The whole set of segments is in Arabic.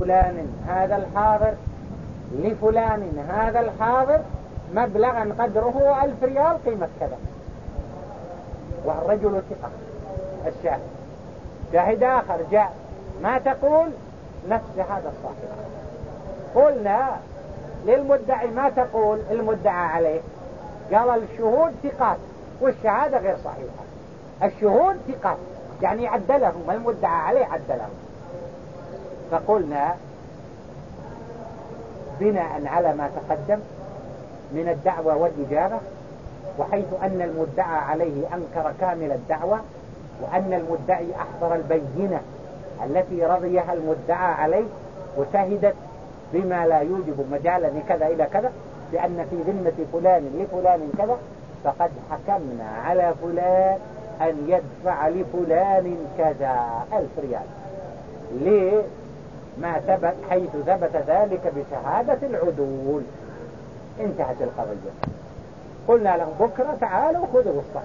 فلان هذا الحاضر لفلان هذا الحاضر مبلغا قدره 1000 ريال قيمة كذا، والرجل ثقة الشاهد. شاهد آخر جاء، ما تقول نفس هذا الصاحب. قلنا للمدعي ما تقول المدعى عليه، قال الشهود ثقات والشهادة غير صحيحة. الشهود ثقات يعني عدلهم، المدعى عليه عدلهم. فقلنا بناء على ما تقدم من الدعوة والإجابة، وحيث أن المدعى عليه أنكر كامل الدعوة، وأن المدعي أحضر البينة التي رضيها المدعى عليه وشهدت بما لا يوجب مجالا لكذا إلى كذا، لأن في ذمة فلان لفلان كذا، فقد حكمنا على فلان أن يدفع لفلان كذا 1000 ريال. ليه؟ ما ثبت، حيث ثبت ذلك بشهادة العدول. انتهت القضية. قلنا لهم بكرة تعالوا خذوا الصح.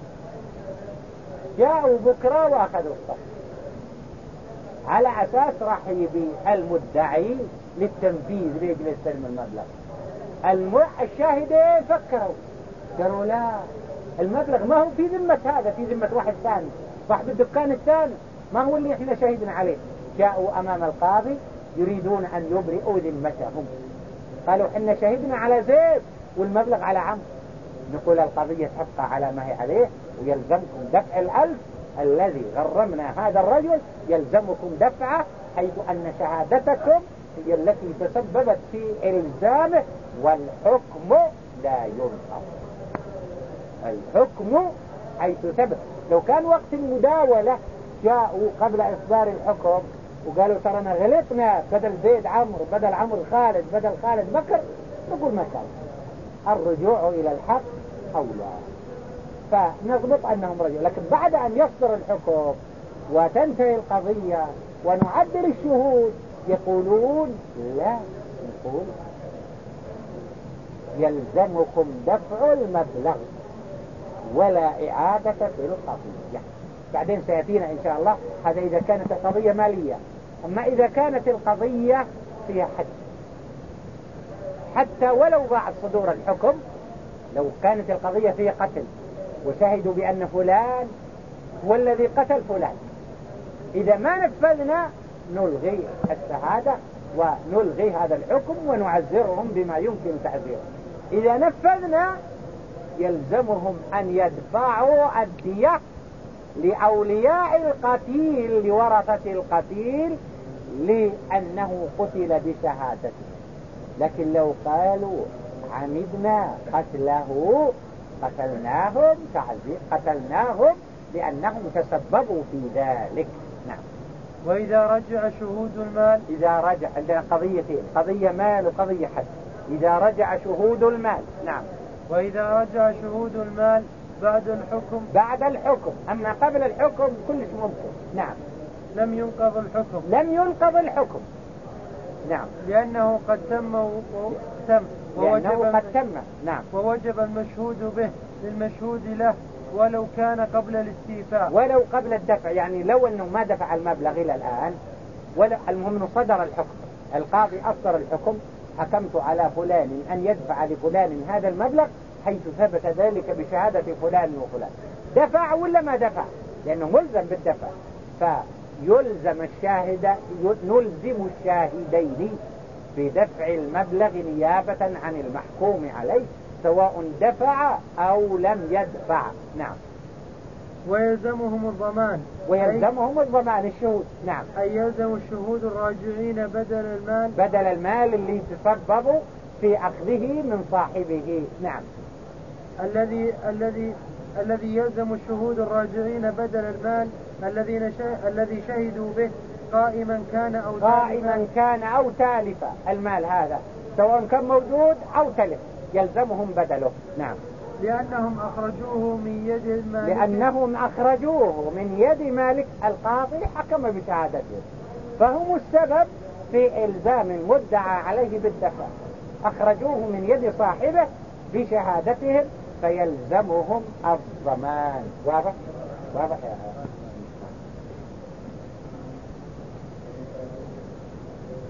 جاءوا بكرة وأخذوا الصح على أساس راح يبي المدعي للتنفيذ ليجل يستلم المبلغ. الشاهدين فكروا قالوا لا، المبلغ ما هو في ذمة هذا، في ذمة واحد ثاني صاحب الدكان الثاني، ما هو اللي احنا شهدنا عليه. جاءوا أمام القاضي يريدون أن يبرئوا ذمتهم. قالوا احنا شهدنا على زيد والمبلغ على عمرو. نقول القضية تبقى على ما هي عليه، ويلزمكم دفع 1000 الذي غرمنا هذا الرجل، يلزمكم دفعه، حيث أن شهادتكم هي التي تسببت في إلزامه، والحكم لا ينقض. الحكم حيث ثبت. لو كان وقت المداولة جاءوا قبل إصدار الحكم وقالوا ترى غلطنا، بدل زيد عمرو، بدل عمرو خالد، بدل خالد بكر، نقول ما كان. الرجوع إلى الحق أولى، فنضبط أنهم رجعوا. لكن بعد أن يصدر الحكم وتنتهي القضية ونعدل الشهود يقولون لا، نقول يلزمكم دفع المبلغ ولا إعادة في القضية. بعدين سيأتينا إن شاء الله هذا إذا كانت القضية مالية. أما إذا كانت القضية فيها حد، حتى ولو بعد صدور الحكم، لو كانت القضية فيها قتل وشهدوا بأن فلان هو الذي قتل فلان، إذا ما نفذنا نلغي الشهادة ونلغي هذا الحكم ونعذرهم بما يمكن تعذيره. إذا نفذنا يلزمهم أن يدفعوا الدية لأولياء القتيل، لورثة القتيل، لأنه قتل بشهادته. لكن لو قالوا عمدنا قتله قتلناهم لأنهم تسببوا في ذلك. نعم. وإذا رجع شهود المال، إذا رجع، عندنا قضيتين، قضية مال وقضية حد. إذا رجع شهود المال. نعم. وإذا رجع شهود المال بعد الحكم، أما قبل الحكم كلش ممكن. نعم. لم ينقض الحكم. نعم. لأنه قد تم نعم. ووجب المشهود به للمشهود له ولو كان قبل الاستيفاء، ولو قبل الدفع. يعني لو أنه ما دفع المبلغ إلى الآن، ولا المهم صدر الحكم، القاضي أصدر الحكم، حكمت على فلان أن يدفع لفلان هذا المبلغ، حيث ثبت ذلك بشهادة فلان وفلان. دفع ولا ما دفع؟ لأنه ملزم بالدفع، فيلزم نلزم الشاهدين بدفع المبلغ نيابة عن المحكوم عليه، سواء دفع أو لم يدفع. نعم. ويلزمهم الضمان الشهود. نعم. أي يلزم الشهود الراجعين بدل المال اللي تسببوا في أخذه من صاحبه. نعم. الذي يلزم الشهود الراجعين بدل المال الذي شهدوا به قائما كان أو تالفا. المال هذا سواء كان موجود أو تلف يلزمهم بدله. نعم. لأنهم أخرجوه من يد مالك. القاضي حكم بشهادته، فهم السبب في إلزام المدعى عليه بالدفع. أخرجوه من يد صاحبه بشهادتهم، فيلزمهم الضمان. واضح يا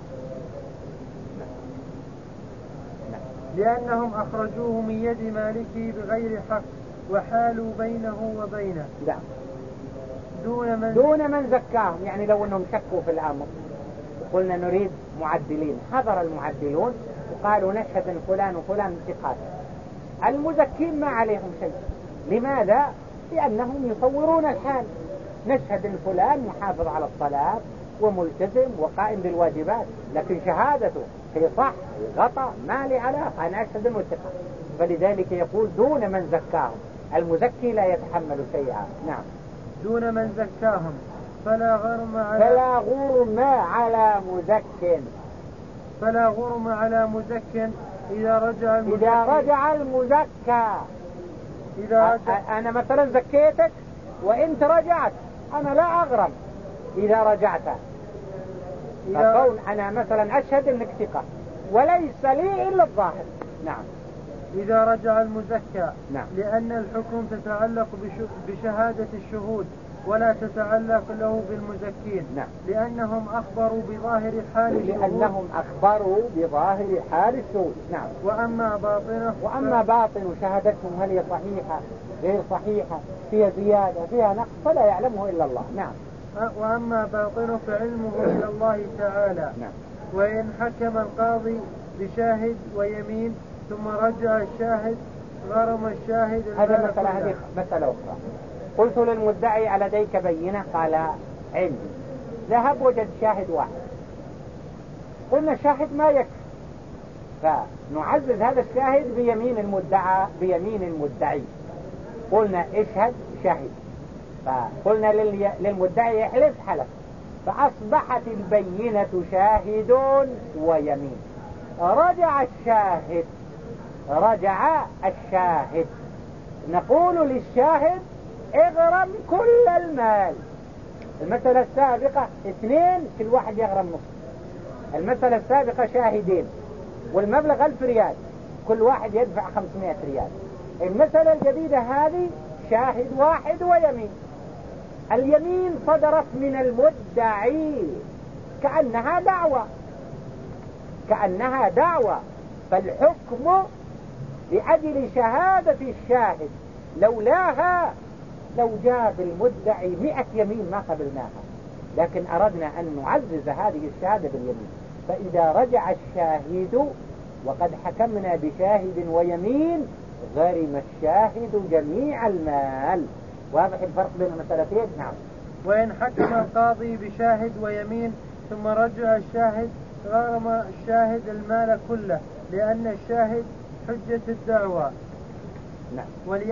لأنهم أخرجوه من يد مالكه بغير حق وحالوا بينه وبينه. نعم. دون من زكاهم، يعني لو أنهم شكوا في الأمر قلنا نريد معدلين، حضر المعدلون وقالوا نشهد أن فلان وفلان ثقات، المزكين ما عليهم شيء. لماذا؟ لأنهم يصورون الحال، نشهد أن فلان محافظ على الصلاة وملتزم وقائم بالواجبات، لكن شهادته هي صح غطى ما لي علاقة، أنا أشهد أنه ثقة. فلذلك يقول دون من زكاهم، المزكي لا يتحمل شيئا. نعم. دون من زكاهم فلا غرم على مزك إذا رجع المزكى. أنا مثلا زكيتك وإنت رجعت، أنا لا أغرم إذا رجعت. فكون أنا مثلا أشهد أنك ثقة وليس لي إلا الظاهر. نعم. إذا رجع المزكى. نعم. لأن الحكم تتعلق بشهادة الشهود ولا تتعلق له بالمزكين. نعم. لأنهم أخبروا بظاهر حال الشهود. نعم. وأما باطن شهادتهم هل هي صحيحة غير صحيحة، فيها زيادة فيها نقص، فلا يعلمه إلا الله. نعم. وأما باطنه فعلمه إلى الله تعالى. نعم. وإن حكم القاضي بشاهد ويمين ثم رجع الشاهد غرم الشاهد. هذا مسألة أخرى. قلت للمدعي على لديك بينة؟ قال عندي. ذهب وجد شاهد واحد، قلنا الشاهد ما يكفي، فنعزز هذا الشاهد بيمين المدعي. قلنا اشهد شاهد، فقلنا للمدعي احلف، حلف، فأصبحت البينة شاهد ويمين. رجع الشاهد، نقول للشاهد اغرم كل المال. المسألة السابقة 2، كل واحد يغرم نصف. المسألة السابقة شاهدين والمبلغ 1000 ريال، كل واحد يدفع 500 ريال. المسألة الجديدة هذه شاهد واحد ويمين. اليمين صدرت من المدعي كأنها دعوة، فالحكم لأجل شهادة الشاهد، لولاها لو جاب المدعي 100 يمين ما قبلناها، لكن أردنا أن نعزز هذه الشهادة باليمين. فإذا رجع الشاهد وقد حكمنا بشاهد ويمين غرم الشاهد جميع المال. واضح الفرق بين المسألتين؟ نعم. وإن حكم القاضي بشاهد ويمين ثم رجع الشاهد غرم الشاهد المال كله، لأن الشاهد حجة الدعوة. نعم.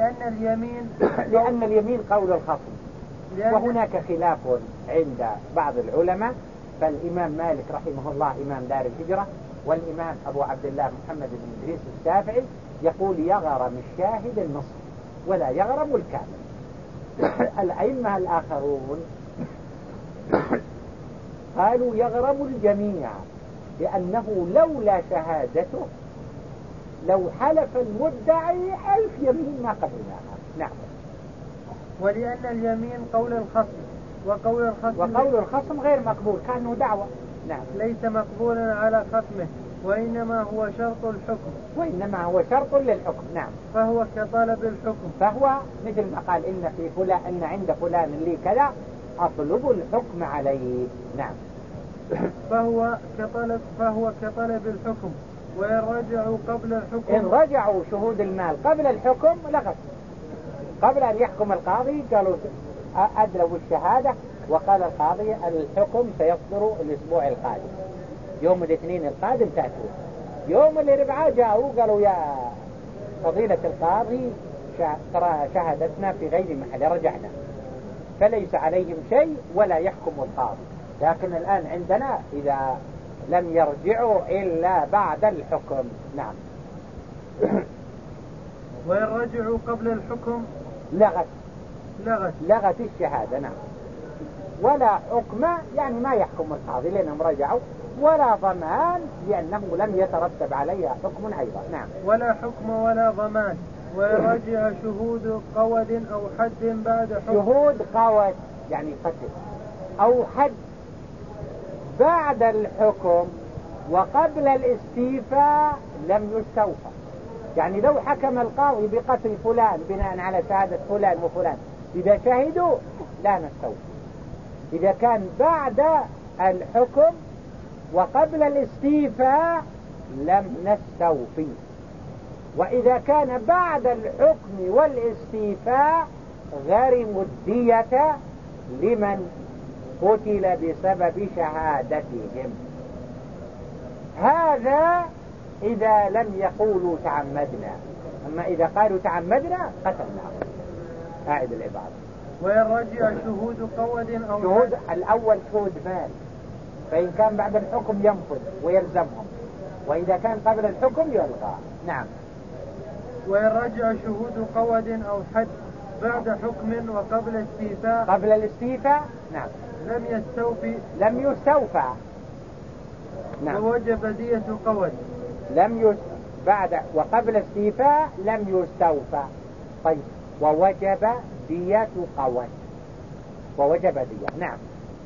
لأن اليمين قول الخصم، وهناك خلاف عند بعض العلماء. فالإمام مالك رحمه الله إمام دار الهجرة، والإمام أبو عبد الله محمد بن إدريس الشافعي يقول يغرم الشاهد النصف ولا يغرم الكامل. الأئمة الآخرون قالوا يغرم الجميع، لأنه لولا شهادته لو حلف المدعي 1000 يمين ما قبلناها. نعم. ولأن اليمين قول الخصم، وقول الخصم غير مقبول، كأنه دعوة. نعم. ليس مقبولا على ختمه، وإنما هو شرط للحكم. نعم. فهو كطلب الحكم، فهو مثل ما قال إن عند فلان اللي كذا أطلب الحكم عليه. نعم. فهو كطلب الحكم. وإن رجعوا قبل الحكم، إن رجعوا شهود المال قبل الحكم لغت، قبل أن يحكم القاضي قالوا أدلوا الشهادة، وقال القاضي الحكم سيصدر الأسبوع القادم، يوم الاثنين القادم تأتوا. يوم الأربعاء جاءوا قالوا يا فضيلة القاضي ترى شهادتنا في غير محل، رجعنا، فليس عليهم شيء ولا يحكم القاضي. لكن الآن عندنا إذا لم يرجعوا إلا بعد الحكم. نعم. وإن رجعوا قبل الحكم لغت الشهادة. نعم. ولا حكم يعني ما يحكم القاضي لأنهم رجعوا، ولا ضمان لأنه لم يترتب عليها حكم أيضا. نعم. ولا حكم ولا ضمان. وإن رجع شهود قود أو حد بعد حكم، شهود قود يعني قتل أو حد بعد الحكم وقبل الاستيفاء لم يستوفى. يعني لو حكم القاضي بقتل فلان بناء على شهادة فلان وفلان إذا شهدوا لا نستوفى. إذا كان بعد الحكم وقبل الاستيفاء لم نستوفي. وإذا كان بعد الحكم والاستيفاء غرموا الدية لمن قتل بسبب شهادتهم. هذا إذا لم يقولوا تعمدنا. أما إذا قالوا تعمدنا قتلنا. أعد العبارة. وإن رجع شهود قود أو شهود الأول شهود مال، فإن كان بعد الحكم ينفذ ويلزمهم، وإذا كان قبل الحكم يلغى. نعم. وإن رجع شهود قود أو حد بعد حكم وقبل استيفاء قبل الاستيفاء نعم لم يستوفى. نعم. ووجب دية قود. بعد وقبل استيفاء لم يستوفى. طيب ووجب دية قود. ووجب دية. نعم.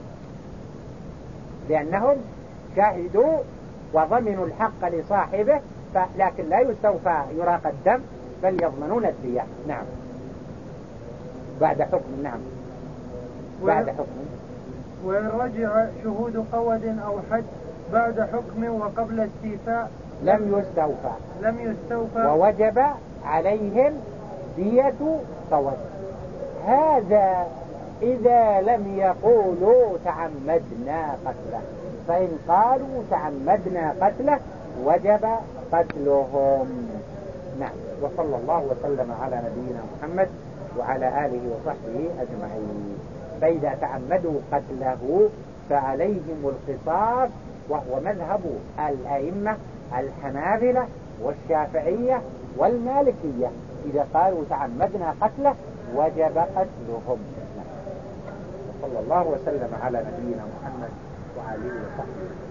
لأنهم شاهدوا وضمنوا الحق لصاحبه، لكن لا يستوفى يراق الدم بل يضمنون الدية. نعم. بعد حكم. نعم. بعد حكم. وإن رجع شهود قود أو حد بعد حكم وقبل استيفاء لم يستوفى ووجب عليهم دية قود. هذا إذا لم يقولوا تعمدنا قتله. فإن قالوا تعمدنا قتله وجب قتلهم. نعم. وصلى الله وسلم على نبينا محمد وعلى آله وصحبه أجمعين. فإذا تعمدوا قتله فعليهم القصاص، وهو مذهب الأئمة الحنابلة والشافعية والمالكية. إذا قالوا تعمدنا قتله وجب قتلهم. صلى الله وسلم على نبينا محمد وعلى آله وصحبه.